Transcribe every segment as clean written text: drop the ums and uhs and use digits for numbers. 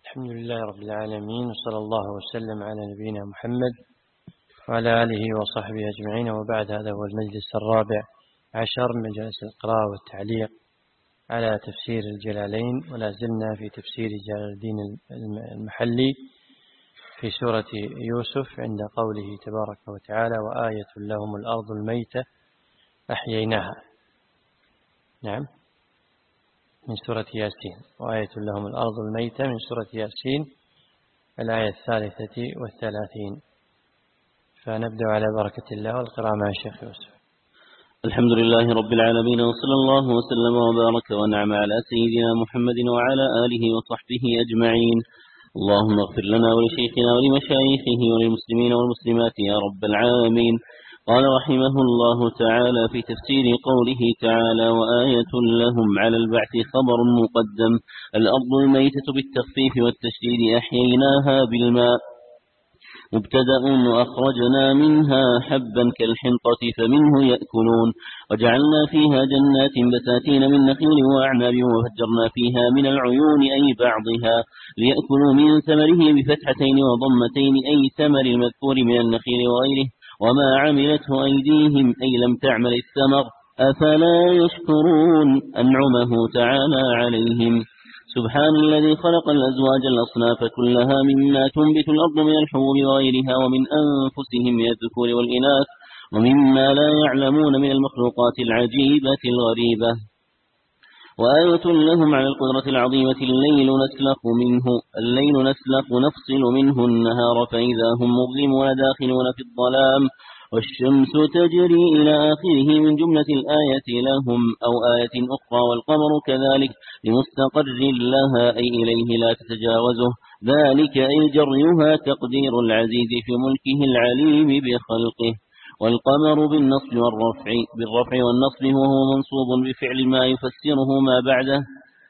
الحمد لله رب العالمين، وصلى الله وسلم على نبينا محمد وعلى آله وصحبه أجمعين. وبعد، هذا هو المجلس الرابع عشر من مجالس القراءة والتعليق على تفسير الجلالين، ولا زلنا في تفسير جلال الدين المحلي في سورة يوسف عند قوله تبارك وتعالى: وآية لهم الأرض الميتة أحييناها. نعم، من سورة ياسين. وآية لهم الأرض الميتة من سورة ياسين، الآية 33. فنبدأ على بركة الله والقراءة مع الشيخ يوسف. الحمد لله رب العالمين، وصلى الله وسلم وبارك ونعم على سيدنا محمد وعلى آله وصحبه أجمعين. اللهم اغفر لنا ولشيخنا ولمشايخه وللمسلمين والمسلمات يا رب العالمين. قال رحمه الله تعالى في تفسير قوله تعالى: وآية لهم على البعث خبر مقدم. الأرض الميتة بالتخفيف والتشديد أحييناها بالماء مبتدأ، وأخرجنا منها حبا كالحنطة فمنه يأكلون، وجعلنا فيها جنات بساتين من نخيل وأعناب، وفجرنا فيها من العيون أي بعضها ليأكلوا من ثمره بفتحتين وضمتين، أي ثمر المذكور من النخيل وغيره، وما عملته أيديهم أي لم تعمل الثمر، أفلا يشكرون أنعمه تعالى عليهم. سبحان الذي خلق الأزواج الأصناف كلها مما تنبت الأرض من الحبوب وغيرها، ومن أنفسهم من الذكور والإناث، ومما لا يعلمون من المخلوقات العجيبة الغريبة. وآية لهم على القدرة العظيمة: الليل نسلخ نفصل منه النهار فإذا هم مظلمون داخلون في الظلام، والشمس تجري إلى آخره من جملة الآية لهم، أو آية أخرى: والقمر كذلك لمستقر لها أي إليه لا تتجاوزه، ذلك أي جريها تقدير العزيز في ملكه العليم بخلقه. والقمر بالنصب والنصب وهو منصوب بفعل ما يفسره ما بعده،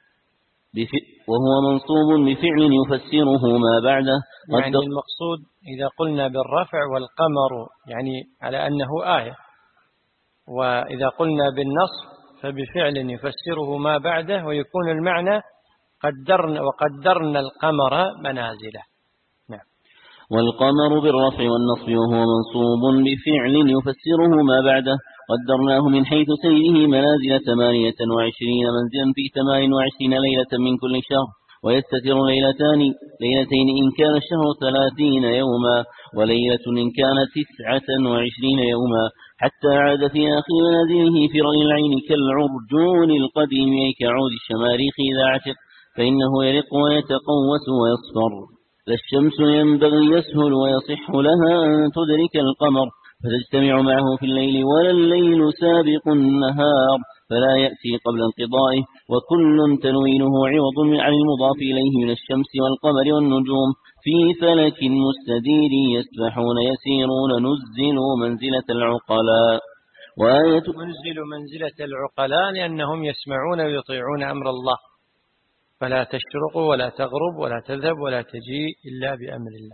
يعني المقصود إذا قلنا بالرفع والقمر يعني على أنه آية، وإذا قلنا بالنصب فبفعل يفسره ما بعده، ويكون المعنى وقدرنا القمر منازله. نعم. والقمر بالرفع والنصب وهو منصوب بفعل يفسره ما بعده، قدرناه من حيث سيره منازل 28 منزلا في 28 ليلة من كل شهر، ويستتر ليلتين إن كان الشهر 30 يوما، وليلة إن كانت 29 يوما، حتى عاد في آخر منازله في رأي العين كالعرجون القديم، أي كعود الشماريخ إذا عتق، فإنه يرق ويتقوس ويصفر. لا الشمس ينبغي يسهل ويصح لها أن تدرك القمر فتجتمع معه في الليل، ولا الليل سابق النهار فلا يأتي قبل انقضائه، وكل تنوينه عوض عن المضاف إليه من الشمس والقمر والنجوم في فلك مستدير يسبحون يسيرون. نزلوا منزلة العقلاء. منزل منزلة العقلاء لأنهم يسمعون ويطيعون أمر الله، فلا تشرق ولا تغرب ولا تذهب ولا تجيء إلا بأمر الله.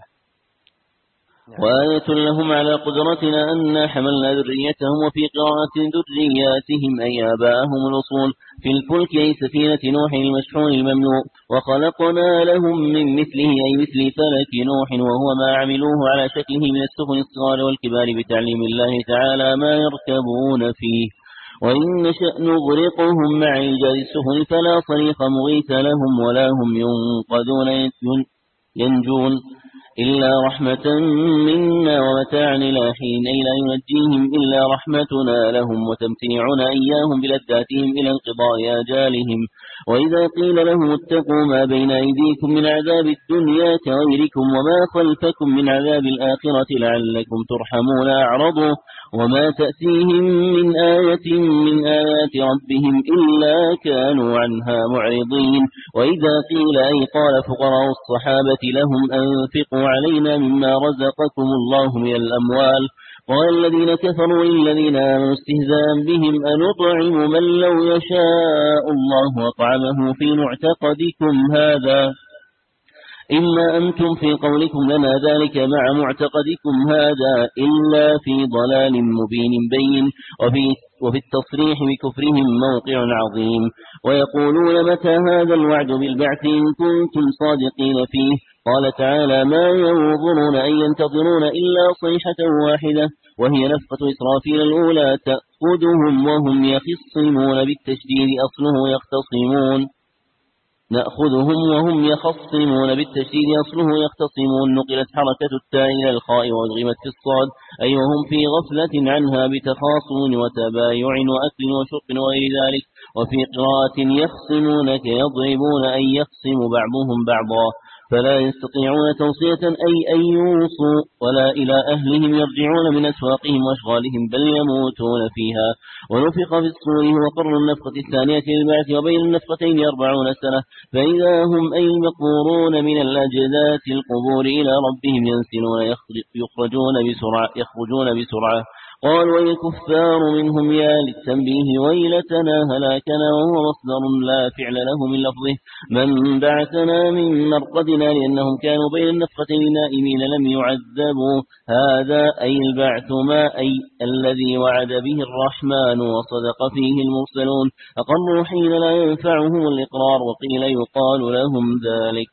وآية لهم على قدرتنا أن حملنا ذريتهم، وفي قراءة ذرياتهم أي آباءهم الأصول، في الفلك أي سفينة نوح المشحون المملوء، وخلقنا لهم من مثله أي مثل فلك نوح، وهو ما عملوه على شكله من السفن الصغار والكبار بتعليم الله تعالى ما يركبون فيه. وإن نشأ نغرقهم مع إيجاد السفن فلا صريخ مغيث لهم ولا هم ينجون إلا رحمة منا ومتاعا إلى حين، أي لا ينجيهم إلا رحمتنا لهم وتمتيعنا إياهم بلذاتهم إلى انقضاء آجالهم. وإذا قيل لهم اتقوا ما بين أيديكم من عذاب الدنيا كغيركم وما خلفكم من عذاب الآخرة لعلكم ترحمون أعرضوا، وما تأتيهم من آية من آيات ربهم إلا كانوا عنها معرضين. وإذا قيل أي قال فقراء الصحابة لهم أنفقوا علينا مما رزقكم الله من الأموال، قال الذين كفروا للذين آمنوا استهزاء بهم أنطعم من لو يشاء الله أطعمه في معتقدكم هذا، إما أنتم في قولكم لنا ذلك مع معتقدكم هذا إلا في ضلال مبين بين، وفي التصريح بكفرهم موقع عظيم. ويقولون متى هذا الوعد بالبعث إن كنتم صادقين فيه. قال تعالى ما ينظرون أن ينتظرون إلا صيحة واحدة وهي نفقة إسرافيل الأولى تأخذهم وهم يخصمون بالتشديد أصله يختصمون. نأخذهم وهم يخصمون بالتشديد أصله يختصمون. نقلت حركة التاء إلى الخاء وأدغمت في الصاد أي وهم في غفلة عنها بتخاصم وتبايع وأكل وشرب وغير ذلك. وفي قراءة يخصمون كيضربون أي يخصم بعضهم بعضا فلا يستطيعون توصية أي أن يوصوا ولا إلى أهلهم يرجعون من أسواقهم وأشغالهم بل يموتون فيها. ونفخ في الصور وقر النفخة الثانية للبعث وبين النفختين 40 سنة فإذا هم أي المقبورون من الأجداث القبور إلى ربهم ينسلون يخرجون بسرعة. قال والكفار منهم يا للتنبيه ويلتنا هلاكنا وهو مصدر لا فعل له من لفظه من بعثنا من مرقدنا لأنهم كانوا بين النفختين نائمين لم يعذبوا. هذا أي البعث ما أي الذي وعد به الرحمن وصدق فيه المرسلون أقروا حين لا ينفعهم الإقرار وقيل يقال لهم ذلك.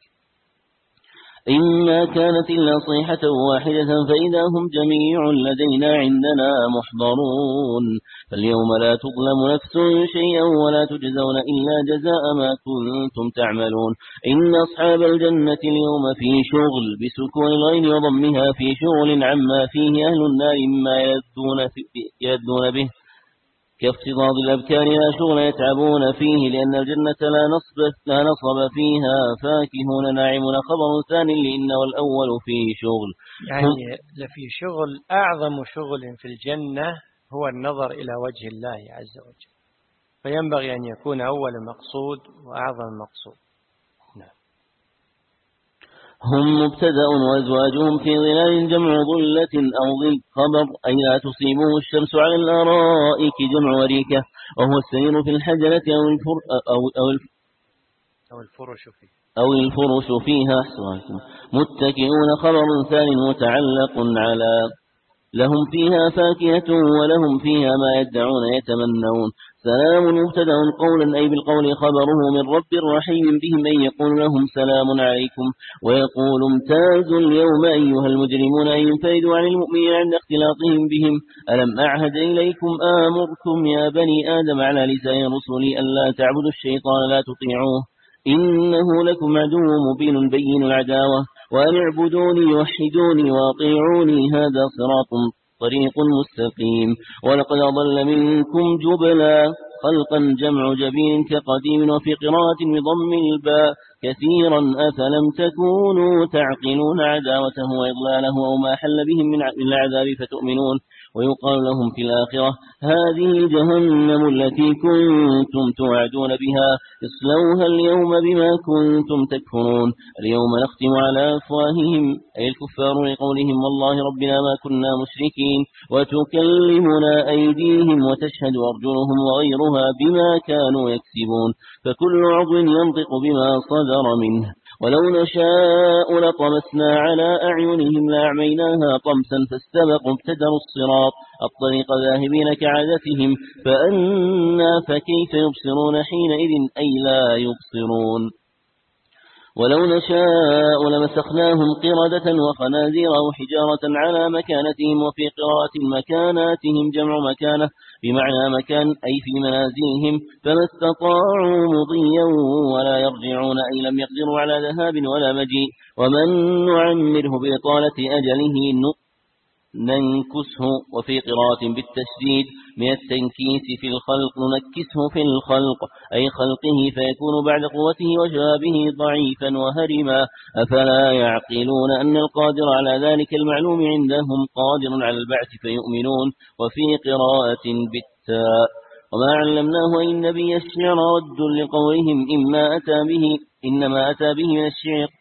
إما كانت إلا صيحة واحدة فإذا هم جميع لدينا عندنا محضرون. فاليوم لا تظلم نفس شيئا ولا تجزون إلا جزاء ما كنتم تعملون. إن أصحاب الجنة اليوم في شغل بسكون الغين وضمها في شغل عما فيه أهل النار مما يلذون به كافتضاض الأبكار لا شغل يتعبون فيه لأن الجنة لا نصب فيها فاكهون ناعمون. خبر ثاني لإن والأول في شغل يعني لفي شغل أعظم شغل في الجنة هو النظر إلى وجه الله عز وجل فينبغي أن يكون أول مقصود وأعظم مقصود. هم مبتدأ وأزواجهم في ظلال جمع ظلة أو ظل خبر أي لا تصيبه الشمس على الأرائك جمع وريكة وهو السرير في الحجرة أو الفرش فيها متكئون. خبر ثاني متعلق على لهم فيها فاكهة ولهم فيها ما يدعون يتمنون. سلام مبتدأ قولا أي بالقول خبره من رب رحيم بهم أن يقول لهم سلام عليكم ويقول امتازوا اليوم أيها المجرمون أن ينفردوا عن المؤمنين عند اختلاطهم بهم. ألم أعهد إليكم آمركم يا بني آدم على لسان رسلي ألا تعبدوا الشيطان لا تطيعوه إنه لكم عدو مبين بين العداوة وأن اعبدوني وحدوني واطيعوني هذا طريق مستقيم. ولقد أضل منكم جبلا خلقا جمع جبين كقديم وفي قراءة بضم الباء كثيرا أفلم تكونوا تعقلون عداوته وإضلاله أو ما حل بهم من العذاب فتؤمنون. ويقال لهم في الآخرة هذه جهنم التي كنتم توعدون بها اصلوها اليوم بما كنتم تكفرون. اليوم نختم على أفواههم أي الكفار لقولهم والله ربنا ما كنا مشركين وتكلمنا أيديهم وتشهد أرجلهم وغيرها بما كانوا يكسبون. فكل عضو ينطق بما صدر منه. ولو نشاء لطمسنا على أعينهم لأعميناها طمسا فاستبقوا ابتدروا الصراط الطريق ذاهبين كعادتهم فأنا فكيف يبصرون حينئذ أي لا يبصرون. ولو نشاء لمسخناهم قردة وخنازير أو حجارة على مكانتهم. وفي قراءة مكاناتهم جمع مكانة بمعنى مكان أي في منازلهم فما استطاعوا مضيا ولا يرجعون أي لم يقدروا على ذهاب ولا مجيء. ومن نعمره بإطالة أجله ننكسه. وفي قراءة بالتشديد من التنكيس في الخلق ننكسه في الخلق أي خلقه فيكون بعد قوته وشبابه ضعيفا وهرما. أفلا يعقلون أن القادر على ذلك المعلوم عندهم قادر على البعث فيؤمنون. وفي قراءة بالتاء وما علمناه أي النبي الشعر رد لقولهم إنما أتى به من الشعر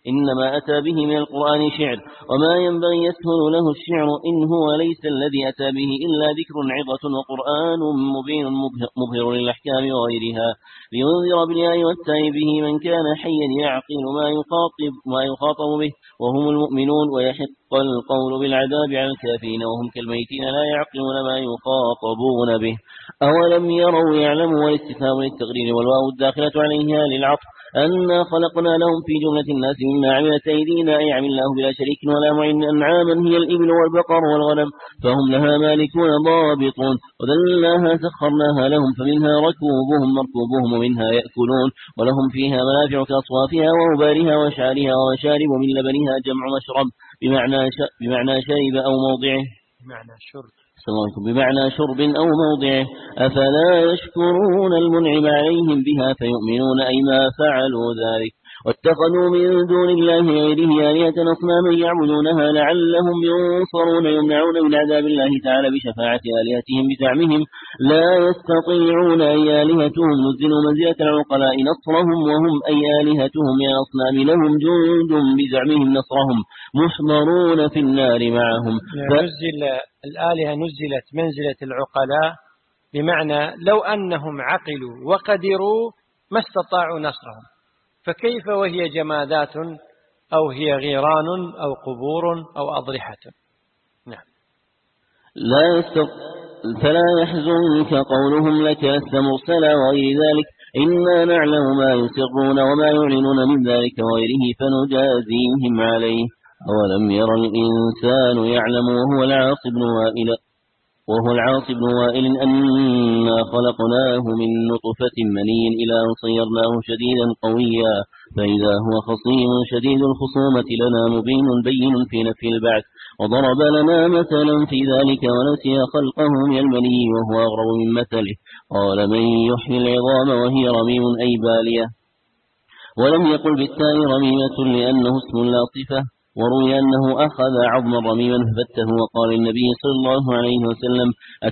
إنما أتى به من القرآن شعر، وما ينبغي يسهل له الشعر إن هو ليس الذي أتى به إلا ذكر عظة وقرآن مبين مظهر للأحكام وغيرها، لينذر بالياء والتاء به من كان حيا يعقل ما يخاطب به وهم المؤمنون، ويحق القول بالعذاب على الكافرين وهم كالميتين لا يعقلون ما يخاطبون به. أولم يروا يعلموا، والاستفهام للتقرير والواو الداخلة عليها للعطف، أنا خلقنا لهم في جملة الناس مما عملت أيدينا، أي عملناه بلا شريك ولا معين، أنعاما هي الإبل والبقر والغنم فهم لها مالكون ضابطون، وذلناها سخرناها لهم فمنها مركوبهم ومنها يأكلون، ولهم فيها منافع كأصوافها وأوبارها وشعرها ومشارب من لبنها، جمع مشرب بمعنى شرب أو موضعه، بمعنى شرب أو موضعه. أفلا يشكرون المنعم عليهم بها فيؤمنون، أي ما فعلوا ذلك. واتخذوا من دون الله غيره آلهة أصناما يعبدونها لعلهم ينصرون، يمنعون من عذاب الله تعالى بشفاعة آلهتهم بزعمهم لا يستطيعون، أي آلهتهم نزلوا منزلة العقلاء نصرهم، وهم أي آلهتهم يا أصنام لهم جند بزعمهم نصرهم محضرون في النار معهم. الآلهة نزلت منزلة العقلاء، بمعنى لو أنهم عقلوا وقدروا ما استطاعوا نصرهم، فكيف وهي جمادات أو هي غيران أو قبور أو أضرحة. نعم. فلا يحزنك قولهم لك لست مرسلا وغير ذلك، إنا نعلم ما يسرون وما يعلنون من ذلك وغيره فنجازيهم عليه. أولم يرى الإنسان يعلم وهو العاص بن وائل أنا خلقناه من نطفة مني إلى أن صيرناه شديدا قويا فإذا هو خصيم شديد الخصومة لنا مبين بين في نفي البعث، وضرب لنا مثلا في ذلك ونسي خلقه من المني وهو أغرب من مثله، قال من يحيي العظام وهي رميم أي بالية، ولم يقل بالتاء رميمة لأنه اسم لا صفة، وروي أنه أخذ عظما رميما ففته، وقال النبي صلى الله عليه وسلم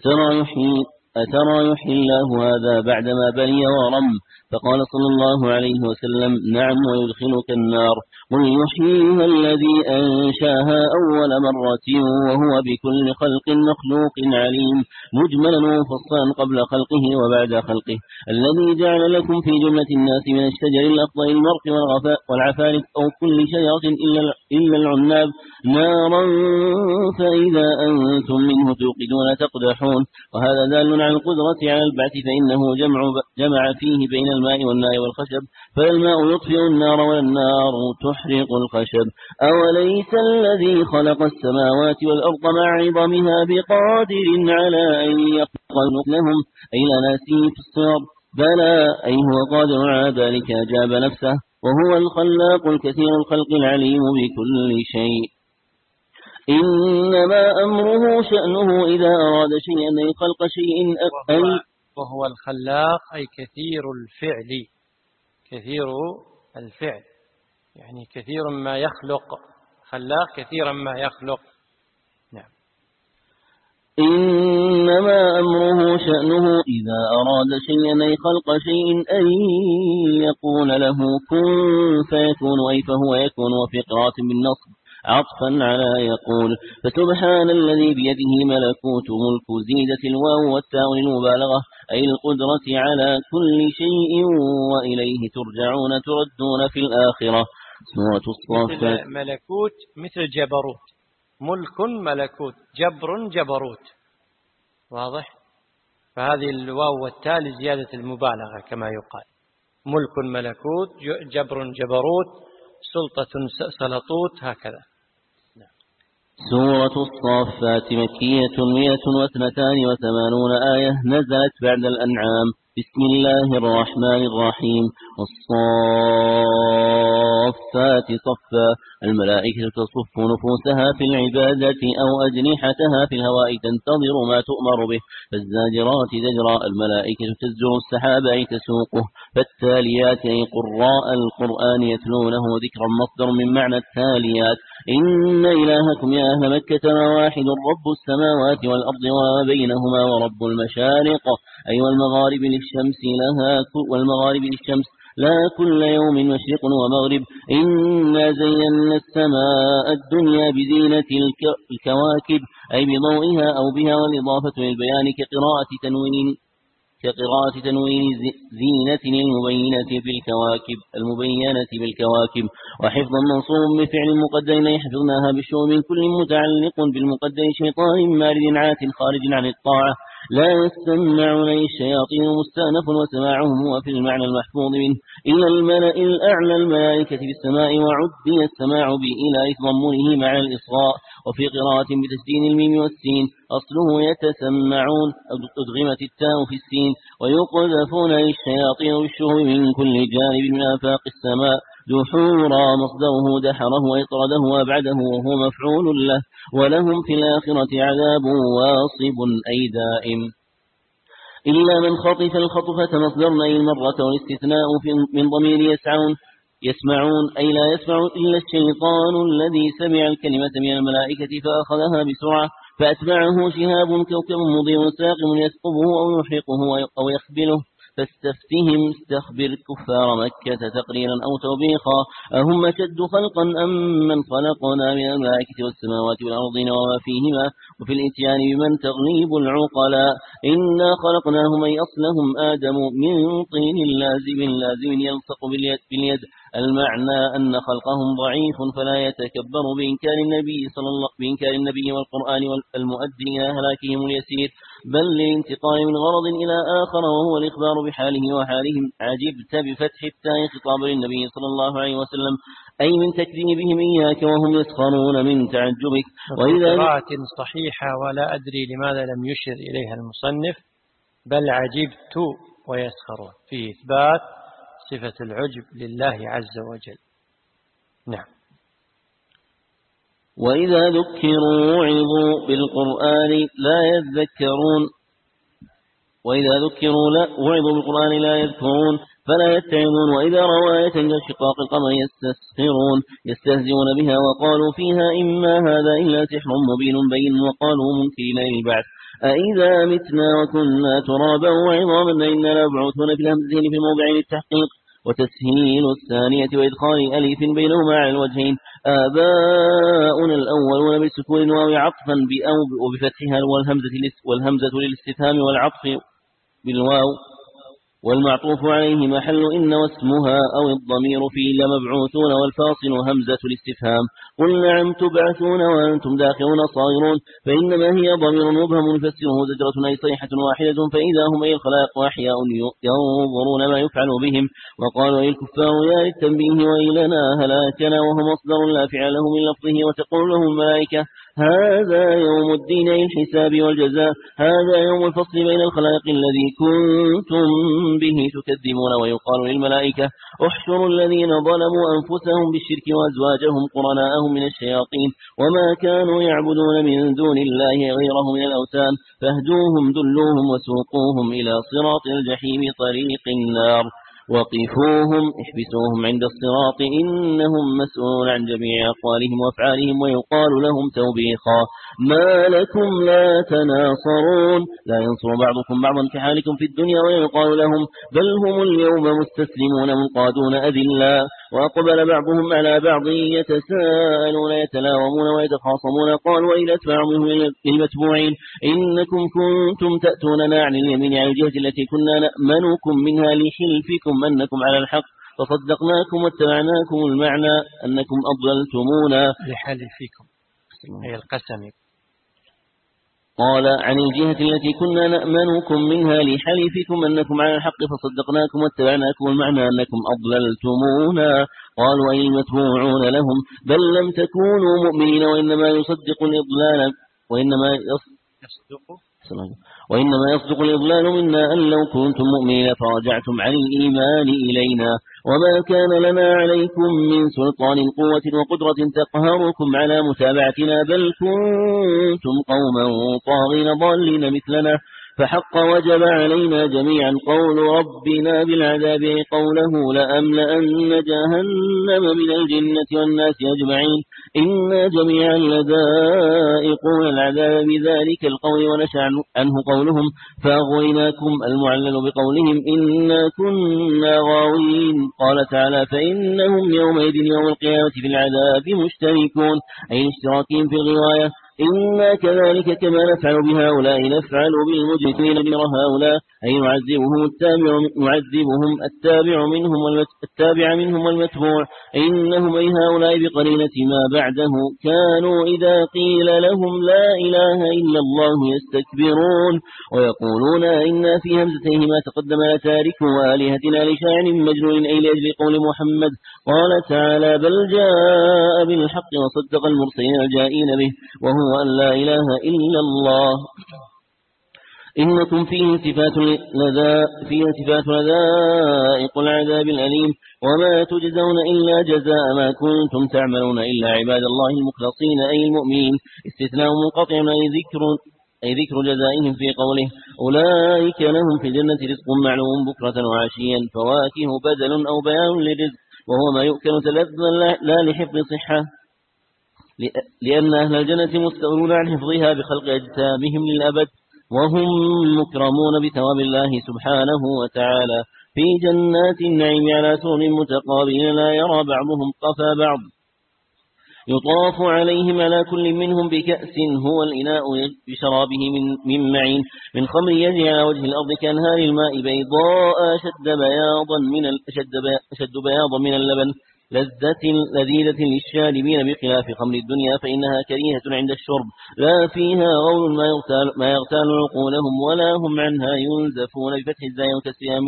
أترى يحيي الله هذا بعدما بلي ورم، فقال صلى الله عليه وسلم نعم ويدخلك النار، قل يحييها الذي أنشاها أول مرة وهو بكل خلق مخلوق عليم، مجملا ومفصلا قبل خلقه وبعد خلقه، الذي جعل لكم في جملة الناس من الشجر الأخضر المرق والعفارف أو كل شجرة إلا العناب نارا فإذا أنتم منه توقدون تقدحون. وهذا دال على القدرة على البعث، فإنه جمع فيه بين الماء والنار والخشب، فالماء يطفئ النار والنار تحرق الخشب. أوليس الذي خلق السماوات والأرض مع عظمها بقادر على أن يخلق لهم، أي لا ناسيه في الصور، بلى أي هو قادر على ذلك أجاب نفسه، وهو الخلاق الكثير الخلق العليم بكل شيء. إنما أمره شأنه إذا أراد شيئا أن يخلق شيء وهو الخلاق أي كثير الفعل، يعني كثير ما يخلق، خلاق كثيرا ما يخلق. نعم. إنما أمره شأنه إذا أراد شيئا أن يخلق شيء أن يقول له كن فيكون، أي فهو يكون، وفي قراءة بالنصب عطفا على يقول. فسبحان الذي بيده ملكوت ملك زيدت الواو والتاء للمبالغة، أي القدرة على كل شيء وإليه ترجعون تردون في الآخرة. سورة الصافات. ملكوت مثل جبروت، ملك ملكوت، جبر جبروت، واضح؟ فهذه الواو والتاء لزيادة المبالغة كما يقال، ملك ملكوت، جبر جبروت، سلطة سلطوت، هكذا. سورة الصافات مكية 182 آية، نزلت بعد الأنعام. بسم الله الرحمن الرحيم. والصافات صفا، الملائكة تصف نفوسها في العبادة أو أجنحتها في الهواء تنتظر ما تؤمر به، فالزاجرات زجرا، الملائكة تزجر السحاب أي تسوقه، فالتاليات أي قراء القرآن يتلونه ذكرا مصدر من معنى التاليات. إن إلهكم يا أهل مكة واحد رب السماوات والأرض وما بينهما ورب المشارق، أي والمغارب للشمس لا كل يوم مشرق ومغرب. إنا زينا السماء الدنيا بزينة الكواكب أي بضوئها أو بها، والإضافة للبيان كقراءة تنوين زينة المبينة بالكواكب. وحفظا منصوب بفعل مقدر يحفظناها بالشؤم من كل متعلق بالمقدر شيطان مارد عات خارج عن الطاعة. لا يستمعون الشياطين مستأنف، وسماعهم هو في المعنى المحفوظ منه إلى الملأ الأعلى الملائكة في السماء، وعدي السماع بإلى تضمنه مع الإصغاء. وفي قراءة بتسدين الميم والسين أصله يتسمعون أدغمت التاء في السين. ويقذفون للشياطين بالشهب من كل جانب من آفاق السماء. دحورا مصدره دحره وإطرده وأبعده وهو مفعول له. ولهم في الآخرة عذاب واصب أي دائم. إلا من خطف الخطفة مصدرنا أي المرة، والاستثناء من ضمير يسمعون أي لا يسمع إلا الشيطان الذي سمع الكلمة من الملائكة فأخذها بسرعة فأتبعه شهاب كوكب مضيء ساقم يثقبه أو يحرقه أو يخبله. فاستفتهم استخبر كفار مكة تقريرا أو توبيخا. أهم أشد خلقا أم من خلقنا من الملائكة والسماوات والأرضين وما فيهما. وفي الإتيان بمن تغليب العقلاء. إنا خلقناهم أي أصلهم آدم من طين لازم يلصق باليد. المعنى أن خلقهم ضعيف فلا يتكبر بإنكار النبي والقرآن المؤدي إلى هلاكهم اليسير، بل للانتقال من غرض إلى آخر وهو الإخبار بحاله وحالهم. عجبت بفتح التاء خطاب للنبي صلى الله عليه وسلم أي من تكذيبهم إياك وهم يسخرون من تعجبك. وإذا قراءة صحيحة ولا أدري لماذا لم يشر إليها المصنف بل عجبت ويسخرون، في إثبات صفة العجب لله عز وجل. نعم. وإذا ذكروا وعظوا بالقرآن لا يذكرون. وإذا ذكروا وعظوا بالقرآن لا يذكرون فلا يتعظون. وإذا رأوا آية كشقاق القمر يستهزئون بها وقالوا فيها إما هذا إلا سحر مبين بين. وقالوا منكرين للبعث أإذا متنا وكنا ترابا وعظاما إنا لمبعوثون في الهمزة في موضع للتحقيق وتسهيل الثانية وإدخال ألف بينهما على الوجهين. آباؤنا الأولون بالسكون واو عطفا بأو وبفتحها والهمزة للاستفهام والعطف بالواو والمعطوف عليه محل إن واسمها أو الضمير في لمبعوثون والفاصل همزة الاستفهام. قل نعم تبعثون وأنتم داخلون صاغرون فإنما هي ضمير مبهم يفسره زجرة أي صيحة واحدة فإذا هم أي الخلائق وأحياء ينظرون ما يفعل بهم. وقالوا أي الكفار يا للتنبيه وإلنا هلاكنا وهم مصدر لا فعل له من لفظه. وتقول لهم الملائكة هذا يوم الدين أي الحساب والجزاء. هذا يوم الفصل بين الخلائق الذي كنتم به تكذبون. ويقال للملائكة احشروا الذين ظلموا أنفسهم بالشرك وأزواجهم قرناءهم من الشياطين وما كانوا يعبدون من دون الله غيره من الأوثان فاهدوهم دلوهم وسوقوهم إلى صراط الجحيم طريق النار وقفوهم احبسوهم عند الصراط إنهم مسؤولون عن جميع أقوالهم وأفعالهم. ويقال لهم توبيخا ما لكم لا تناصرون لا ينصر بعضكم بعضا كحالكم في الدنيا. ويقال لهم بل هم اليوم مستسلمون منقادون أذلا. وأقبل بعضهم على بعض يتساءلون يتلاومون ويتخاصمون. قالوا وإلى أتباعهم للمتبوعين إنكم كنتم تأتوننا عن اليمين عن الجهة التي كنا نأمنكم منها لحلفكم أنكم على الحق فصدقناكم واتبعناكم. المعنى أنكم أضللتمونا لحلفكم أي القسم. قال عن الجهة التي كنا نأمنكم منها لحلفكم أنكم على الحق فصدقناكم واتبعناكم. المعنى أنكم أضللتمونا. قالوا أي المتبوعون لهم بل لم تكونوا مؤمنين وإنما يصدق الإضلال وإنما يصدق الإضلال منا أن لو كنتم مؤمنين فرجعتم عن الإيمان إلينا وما كان لنا عليكم من سلطان قوة وقدرة تقهركم على متابعتنا بل كنتم قوما طاغين ضالين مثلنا فحق وجب علينا جميعا قول ربنا بالعذاب، قوله لأملأن جهنم من الجنة والناس أجمعين. إنا جميعا لذائقون العذاب بذلك القول، ونشأ عنه قولهم فأغويناكم المعلل بقولهم إنا كنا غاوين. قال تعالى فإنهم يومئذ يوم القيامة في العذاب مشتركون، أي اشتراكهم في الغواية. إنا كذلك كما نفعل بهؤلاء نفعل بالمجرمين بر هؤلاء، أي نعذبهم التابع منهم والمتبوع. إنهم أي هؤلاء بقرينة ما بعده كانوا إذا قيل لهم لا إله إلا الله يستكبرون ويقولون إنا في همزتين ما تقدم لتاركوا آلهتنا لشاعر مجنون، أي لأجل قول محمد. قال تعالى بل جاء بالحق وصدق المرسلين الجائين به، وهو أن لا إله إلا الله. إنكم فيه صفات لذائق العذاب الأليم، وما تجزون إلا جزاء ما كنتم تعملون إلا عباد الله المخلصين أي المؤمنين. استثناء منقطع أي ذكر جزائهم في قوله أولئك لهم في الجنة رزق معلوم بكرة وعشيا، فواكه بدل أو بيان للرزق، وهو ما يؤكل تلذذا لا لحفظ صحة، لأن أهل الجنة مستغنون عن حفظها بخلق أجسامهم للأبد، وهم مكرمون بثواب الله سبحانه وتعالى في جنات النعيم على سرر متقابلين لا يرى بعضهم قفا بعض. يطاف عليهم على كل منهم بكأس هو الإناء بشرابه من معين من خمر يجري على وجه الأرض كأنهار الماء بيضاء أشد بياضا من اللبن لذيذة للشاربين، بخلاف خمر الدنيا فإنها كريهة عند الشرب، لا فيها غول ما يغتال عقولهم ولا هم عنها ينزفون، بفتح الزاي وكسرها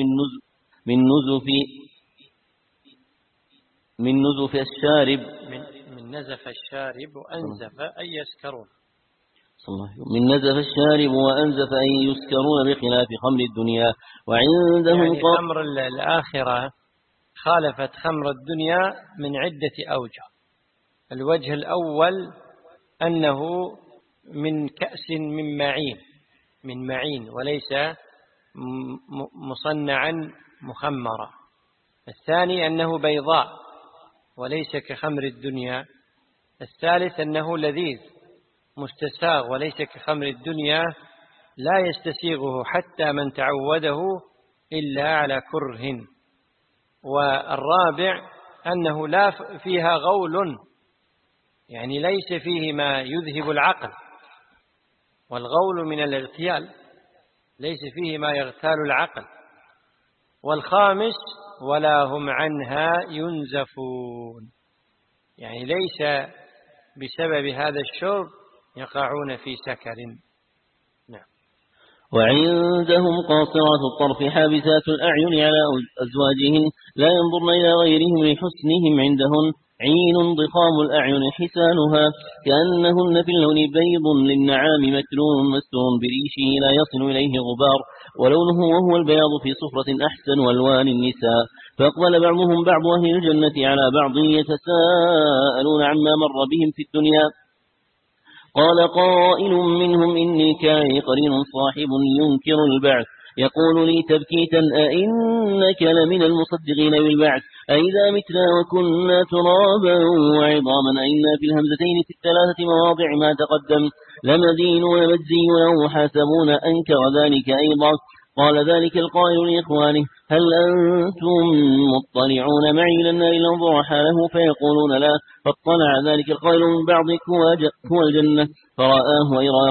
من نزف الشارب، من نزف الشارب وأنزف أي يسكرون، من نزف الشارب وأنزف أي يسكرون، بخلاف خمر الدنيا. وعندهم يعني خمر الآخرة خالفت خمر الدنيا من عدة أوجه. الوجه الأول أنه من كأس من معين وليس مصنعا مخمرا. الثاني أنه بيضاء وليس كخمر الدنيا. الثالث أنه لذيذ مستساغ وليس كخمر الدنيا لا يستسيغه حتى من تعوده إلا على كره. والرابع أنه لا فيها غول، يعني ليس فيه ما يذهب العقل، والغول من الاغتيال ليس فيه ما يغتال العقل. والخامس ولا هم عنها ينزفون، يعني ليس بسبب هذا الشرب يقعون في سكر. نعم. وعندهم قاصرات الطرف حابسات الأعين على أزواجهن لا ينظرن إلى غيرهم لحسنهم عندهن، عين ضخام الأعين حسانها كأنهن في اللون بيض للنعام مكنون مستور بريشه لا يصل إليه غبار، ولونه وهو البياض في صفرة أحسن والوان النساء. فأقبل بعضهم بعض أهل الجنة على بعض يتساءلون عما مر بهم في الدنيا. قال قائل منهم إني كان قرين صاحب ينكر البعث يقول لي تبكيتا أئنك لمن المصدقين بالبعث أئذا متنا وكنا ترابا وعظاما أئنا في الهمزتين في الثلاثة مواضع ما تقدم لمدينون مجزيون ومحاسبون أنكر ذلك أيضا. قال ذلك القائل لإخوانه هل أنتم مطلعون معي إلى النار لننظر حاله فيقولون لا، فاطلع ذلك القائل من بعض كوى الجنة فرآه